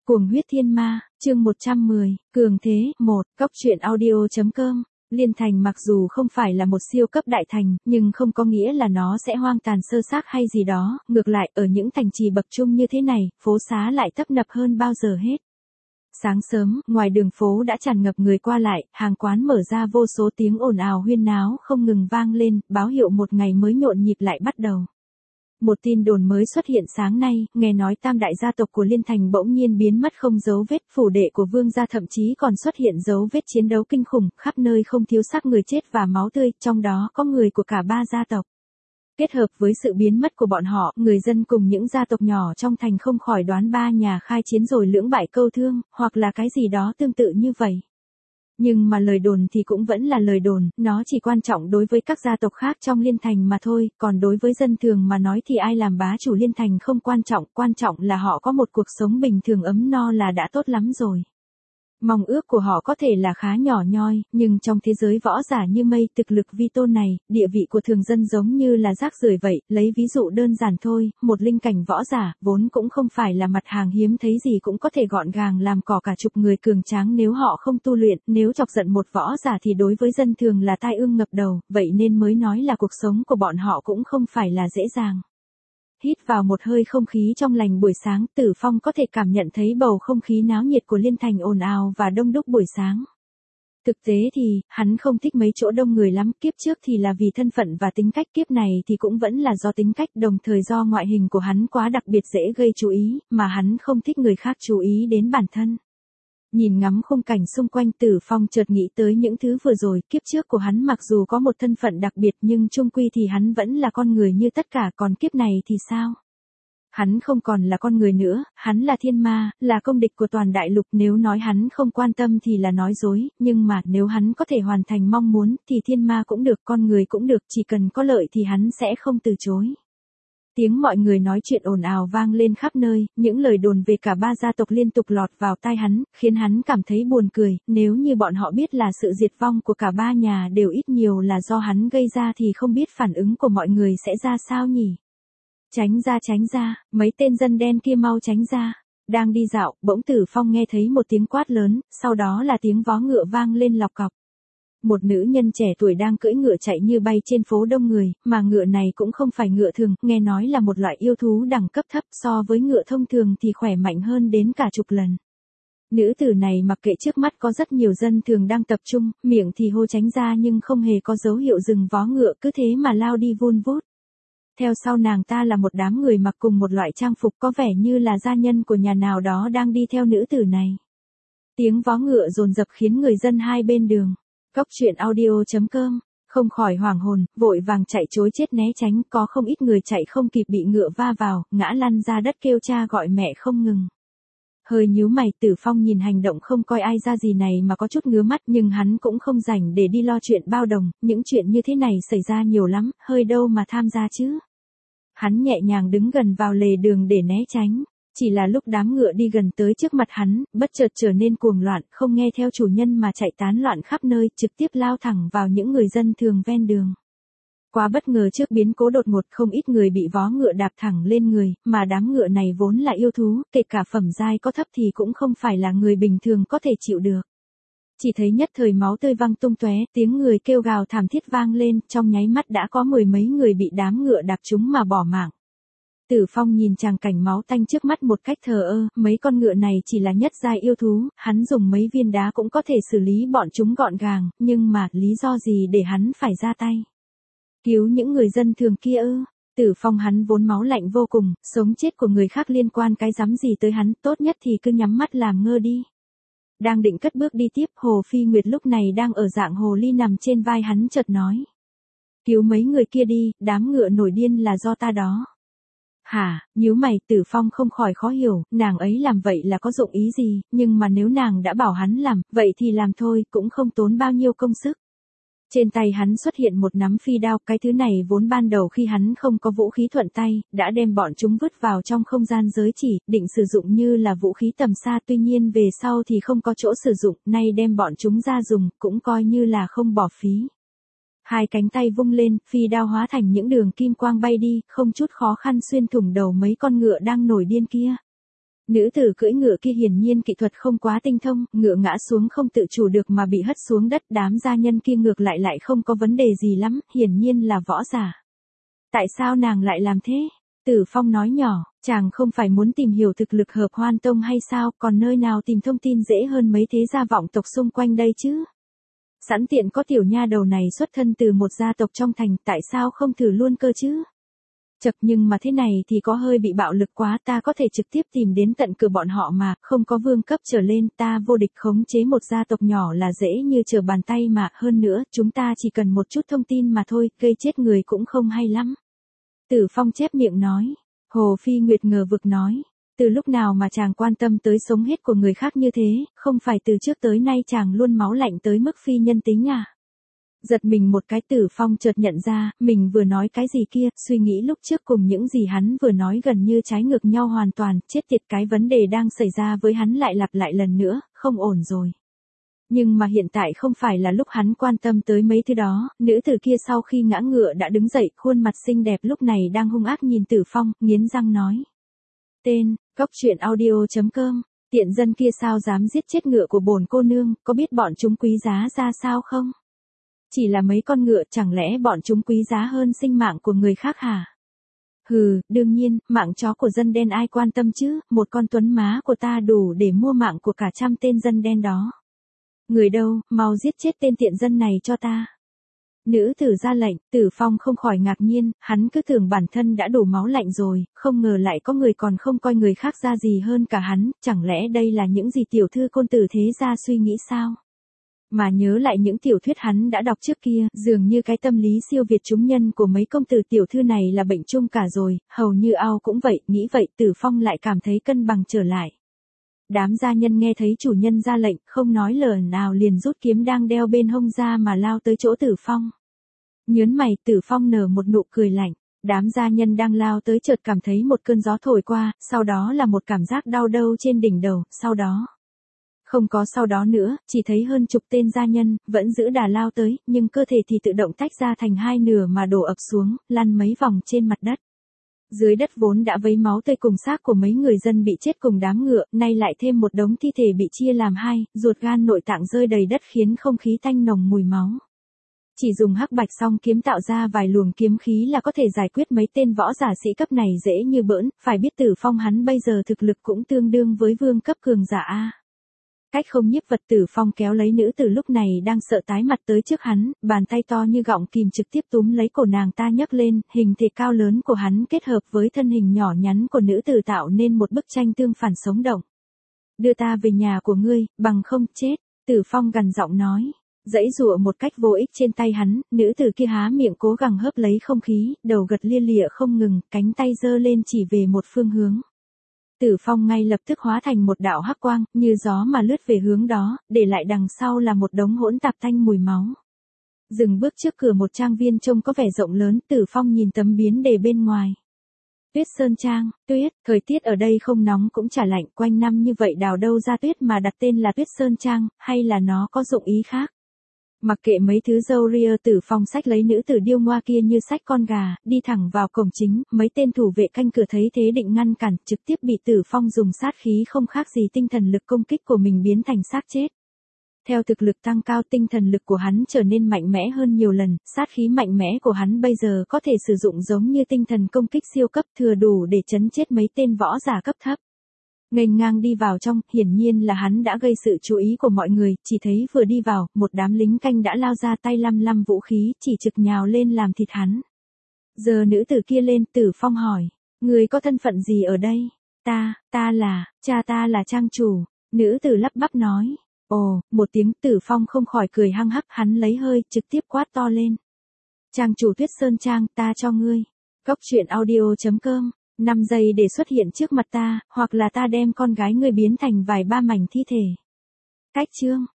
Cuồng huyết thiên ma, chương 110, cường thế, 1, cóc truyện audio.com. Liên Thành mặc dù không phải là một siêu cấp đại thành, nhưng không có nghĩa là nó sẽ hoang tàn sơ xác hay gì đó, ngược lại ở những thành trì bậc trung như thế này, phố xá lại tấp nập hơn bao giờ hết. Sáng sớm, ngoài đường phố đã tràn ngập người qua lại, hàng quán mở ra vô số tiếng ồn ào huyên náo không ngừng vang lên, báo hiệu một ngày mới nhộn nhịp lại bắt đầu. Một tin đồn mới xuất hiện sáng nay, nghe nói tam đại gia tộc của Liên Thành bỗng nhiên biến mất không dấu vết, phủ đệ của vương gia thậm chí còn xuất hiện dấu vết chiến đấu kinh khủng, khắp nơi không thiếu xác người chết và máu tươi, trong đó có người của cả ba gia tộc. Kết hợp với sự biến mất của bọn họ, người dân cùng những gia tộc nhỏ trong thành không khỏi đoán ba nhà khai chiến rồi lưỡng bại câu thương, hoặc là cái gì đó tương tự như vậy. Nhưng mà lời đồn thì cũng vẫn là lời đồn, nó chỉ quan trọng đối với các gia tộc khác trong Liên Thành mà thôi, còn đối với dân thường mà nói thì ai làm bá chủ Liên Thành không quan trọng là họ có một cuộc sống bình thường ấm no là đã tốt lắm rồi. Mong ước của họ có thể là khá nhỏ nhoi, nhưng trong thế giới võ giả như mây thực lực vi tôn này, địa vị của thường dân giống như là rác rưởi vậy, lấy ví dụ đơn giản thôi, một linh cảnh võ giả, vốn cũng không phải là mặt hàng hiếm thấy gì cũng có thể gọn gàng làm cỏ cả chục người cường tráng nếu họ không tu luyện, nếu chọc giận một võ giả thì đối với dân thường là tai ương ngập đầu, vậy nên mới nói là cuộc sống của bọn họ cũng không phải là dễ dàng. Hít vào một hơi không khí trong lành buổi sáng, Tử Phong có thể cảm nhận thấy bầu không khí náo nhiệt của Liên Thành ồn ào và đông đúc buổi sáng. Thực tế thì, hắn không thích mấy chỗ đông người lắm, kiếp trước thì là vì thân phận và tính cách, kiếp này thì cũng vẫn là do tính cách, đồng thời do ngoại hình của hắn quá đặc biệt dễ gây chú ý, mà hắn không thích người khác chú ý đến bản thân. Nhìn ngắm khung cảnh xung quanh, Tử Phong chợt nghĩ tới những thứ vừa rồi, kiếp trước của hắn mặc dù có một thân phận đặc biệt nhưng chung quy thì hắn vẫn là con người như tất cả, còn kiếp này thì sao? Hắn không còn là con người nữa, hắn là thiên ma, là công địch của toàn đại lục, nếu nói hắn không quan tâm thì là nói dối, nhưng mà nếu hắn có thể hoàn thành mong muốn thì thiên ma cũng được, con người cũng được, chỉ cần có lợi thì hắn sẽ không từ chối. Tiếng mọi người nói chuyện ồn ào vang lên khắp nơi, những lời đồn về cả ba gia tộc liên tục lọt vào tai hắn, khiến hắn cảm thấy buồn cười, nếu như bọn họ biết là sự diệt vong của cả ba nhà đều ít nhiều là do hắn gây ra thì không biết phản ứng của mọi người sẽ ra sao nhỉ? Tránh ra, mấy tên dân đen kia mau tránh ra. Đang đi dạo, bỗng Tử Phong nghe thấy một tiếng quát lớn, sau đó là tiếng vó ngựa vang lên lọc cọc. Một nữ nhân trẻ tuổi đang cưỡi ngựa chạy như bay trên phố đông người, mà ngựa này cũng không phải ngựa thường, nghe nói là một loại yêu thú đẳng cấp thấp, so với ngựa thông thường thì khỏe mạnh hơn đến cả chục lần. Nữ tử này mặc kệ trước mắt có rất nhiều dân thường đang tập trung, miệng thì hô tránh ra nhưng không hề có dấu hiệu dừng vó ngựa, cứ thế mà lao đi vun vút. Theo sau nàng ta là một đám người mặc cùng một loại trang phục, có vẻ như là gia nhân của nhà nào đó đang đi theo nữ tử này. Tiếng vó ngựa dồn dập khiến người dân hai bên đường cóc truyện audio.com không khỏi hoảng hồn, vội vàng chạy trối chết né tránh, có không ít người chạy không kịp bị ngựa va vào, ngã lăn ra đất kêu cha gọi mẹ không ngừng. Hơi nhíu mày, Tử Phong nhìn hành động không coi ai ra gì này mà có chút ngứa mắt, nhưng hắn cũng không rảnh để đi lo chuyện bao đồng, những chuyện như thế này xảy ra nhiều lắm, hơi đâu mà tham gia chứ. Hắn nhẹ nhàng đứng gần vào lề đường để né tránh. Chỉ là lúc đám ngựa đi gần tới trước mặt hắn, bất chợt trở nên cuồng loạn, không nghe theo chủ nhân mà chạy tán loạn khắp nơi, trực tiếp lao thẳng vào những người dân thường ven đường. Quá bất ngờ trước biến cố đột ngột, không ít người bị vó ngựa đạp thẳng lên người, mà đám ngựa này vốn là yêu thú, kể cả phẩm giai có thấp thì cũng không phải là người bình thường có thể chịu được. Chỉ thấy nhất thời máu tươi văng tung tóe, tiếng người kêu gào thảm thiết vang lên, trong nháy mắt đã có mười mấy người bị đám ngựa đạp trúng mà bỏ mạng. Tử Phong nhìn tràng cảnh máu tanh trước mắt một cách thờ ơ, mấy con ngựa này chỉ là nhất giai yêu thú, hắn dùng mấy viên đá cũng có thể xử lý bọn chúng gọn gàng, nhưng mà lý do gì để hắn phải ra tay? Cứu những người dân thường kia ư? Tử Phong hắn vốn máu lạnh vô cùng, sống chết của người khác liên quan cái rắm gì tới hắn, tốt nhất thì cứ nhắm mắt làm ngơ đi. Đang định cất bước đi tiếp, Hồ Phi Nguyệt lúc này đang ở dạng hồ ly nằm trên vai hắn chợt nói. Cứu mấy người kia đi, đám ngựa nổi điên là do ta đó. Hả, nhíu mày, Tử Phong không khỏi khó hiểu, nàng ấy làm vậy là có dụng ý gì, nhưng mà nếu nàng đã bảo hắn làm, vậy thì làm thôi, cũng không tốn bao nhiêu công sức. Trên tay hắn xuất hiện một nắm phi đao, cái thứ này vốn ban đầu khi hắn không có vũ khí thuận tay, đã đem bọn chúng vứt vào trong không gian giới chỉ, định sử dụng như là vũ khí tầm xa, tuy nhiên về sau thì không có chỗ sử dụng, nay đem bọn chúng ra dùng, cũng coi như là không bỏ phí. Hai cánh tay vung lên, phi đao hóa thành những đường kim quang bay đi, không chút khó khăn xuyên thủng đầu mấy con ngựa đang nổi điên kia. Nữ tử cưỡi ngựa kia hiển nhiên kỹ thuật không quá tinh thông, ngựa ngã xuống không tự chủ được mà bị hất xuống đất, đám gia nhân kia ngược lại không có vấn đề gì lắm, hiển nhiên là võ giả. Tại sao nàng lại làm thế? Tử Phong nói nhỏ, chàng không phải muốn tìm hiểu thực lực Hợp Hoan Tông hay sao, còn nơi nào tìm thông tin dễ hơn mấy thế gia vọng tộc xung quanh đây chứ? Sẵn tiện có tiểu nha đầu này xuất thân từ một gia tộc trong thành, tại sao không thử luôn cơ chứ? Chật, nhưng mà thế này thì có hơi bị bạo lực quá, ta có thể trực tiếp tìm đến tận cửa bọn họ mà, không có vương cấp trở lên, ta vô địch khống chế một gia tộc nhỏ là dễ như trở bàn tay mà, hơn nữa, chúng ta chỉ cần một chút thông tin mà thôi, gây chết người cũng không hay lắm. Tử Phong chép miệng nói. Hồ Phi Nguyệt ngờ vực nói. Từ lúc nào mà chàng quan tâm tới sống hết của người khác như thế, không phải từ trước tới nay chàng luôn máu lạnh tới mức phi nhân tính à? Giật mình một cái, Tử Phong chợt nhận ra, mình vừa nói cái gì kia, suy nghĩ lúc trước cùng những gì hắn vừa nói gần như trái ngược nhau hoàn toàn, chết tiệt, cái vấn đề đang xảy ra với hắn lại lặp lại lần nữa, không ổn rồi. Nhưng mà hiện tại không phải là lúc hắn quan tâm tới mấy thứ đó, nữ tử kia sau khi ngã ngựa đã đứng dậy, khuôn mặt xinh đẹp lúc này đang hung ác nhìn Tử Phong, nghiến răng nói. Tên, Cóc Truyện Audio.com, tiện dân kia sao dám giết chết ngựa của bổn cô nương, có biết bọn chúng quý giá ra sao không? Chỉ là mấy con ngựa, chẳng lẽ bọn chúng quý giá hơn sinh mạng của người khác hả? Hừ, đương nhiên, mạng chó của dân đen ai quan tâm chứ, một con tuấn má của ta đủ để mua mạng của cả 100 tên dân đen đó. Người đâu, mau giết chết tên tiện dân này cho ta. Nữ tử ra lệnh, Tử Phong không khỏi ngạc nhiên, hắn cứ tưởng bản thân đã đủ máu lạnh rồi, không ngờ lại có người còn không coi người khác ra gì hơn cả hắn, chẳng lẽ đây là những gì tiểu thư côn tử thế gia suy nghĩ sao? Mà nhớ lại những tiểu thuyết hắn đã đọc trước kia, dường như cái tâm lý siêu việt chúng nhân của mấy công tử tiểu thư này là bệnh chung cả rồi, hầu như ao cũng vậy, nghĩ vậy Tử Phong lại cảm thấy cân bằng trở lại. Đám gia nhân nghe thấy chủ nhân ra lệnh, không nói lời nào liền rút kiếm đang đeo bên hông ra mà lao tới chỗ Tử Phong. Nhớn mày, Tử Phong nở một nụ cười lạnh. Đám gia nhân đang lao tới chợt cảm thấy một cơn gió thổi qua, sau đó là một cảm giác đau đau trên đỉnh đầu, sau đó. Không có sau đó nữa, chỉ thấy hơn chục tên gia nhân, vẫn giữ đà lao tới, nhưng cơ thể thì tự động tách ra thành hai nửa mà đổ ập xuống, lăn mấy vòng trên mặt đất. Dưới đất vốn đã vấy máu tươi cùng xác của mấy người dân bị chết cùng đám ngựa, nay lại thêm một đống thi thể bị chia làm hai, ruột gan nội tạng rơi đầy đất khiến không khí tanh nồng mùi máu. Chỉ dùng hắc bạch song kiếm tạo ra vài luồng kiếm khí là có thể giải quyết mấy tên võ giả sĩ cấp này dễ như bỡn, phải biết Tử Phong hắn bây giờ thực lực cũng tương đương với vương cấp cường giả A. Cách không nhiếp vật, Tử Phong kéo lấy nữ tử lúc này đang sợ tái mặt tới trước hắn, bàn tay to như gọng kìm trực tiếp túm lấy cổ nàng ta nhấc lên, hình thể cao lớn của hắn kết hợp với thân hình nhỏ nhắn của nữ tử tạo nên một bức tranh tương phản sống động. Đưa ta về nhà của ngươi, bằng không chết, Tử Phong gằn giọng nói. Dãy dụa một cách vô ích trên tay hắn, nữ tử kia há miệng cố gắng hớp lấy không khí, đầu gật lia lịa không ngừng, cánh tay giơ lên chỉ về một phương hướng. Tử Phong ngay lập tức hóa thành một đạo hắc quang, như gió mà lướt về hướng đó, để lại đằng sau là một đống hỗn tạp tanh mùi máu. Dừng bước trước cửa một trang viên trông có vẻ rộng lớn, Tử Phong nhìn tấm biến đề bên ngoài. Tuyết Sơn Trang, tuyết, thời tiết ở đây không nóng cũng chả lạnh, quanh năm như vậy đào đâu ra tuyết mà đặt tên là Tuyết Sơn Trang, hay là nó có dụng ý khác? Mặc kệ mấy thứ râu ria, Tử Phong xách lấy nữ tử điêu ngoa kia như xách con gà, đi thẳng vào cổng chính, mấy tên thủ vệ canh cửa thấy thế định ngăn cản, trực tiếp bị Tử Phong dùng sát khí không khác gì tinh thần lực công kích của mình biến thành xác chết. Theo thực lực tăng cao, tinh thần lực của hắn trở nên mạnh mẽ hơn nhiều lần, sát khí mạnh mẽ của hắn bây giờ có thể sử dụng giống như tinh thần công kích siêu cấp, thừa đủ để chấn chết mấy tên võ giả cấp thấp. Nghênh ngang đi vào trong, hiển nhiên là hắn đã gây sự chú ý của mọi người, chỉ thấy vừa đi vào, một đám lính canh đã lao ra tay lăm vũ khí, chỉ trực nhào lên làm thịt hắn. Giờ nữ tử kia lên, Tử Phong hỏi, người có thân phận gì ở đây? Cha ta là trang chủ, nữ tử lắp bắp nói. Ồ, một tiếng, Tử Phong không khỏi cười hăng hắc, hắn lấy hơi, trực tiếp quát to lên. Trang chủ Tuyết Sơn Trang, ta cho ngươi. Cóc Truyện Audio.com, 5 giây để xuất hiện trước mặt ta, hoặc là ta đem con gái ngươi biến thành vài ba mảnh thi thể. Cách chương.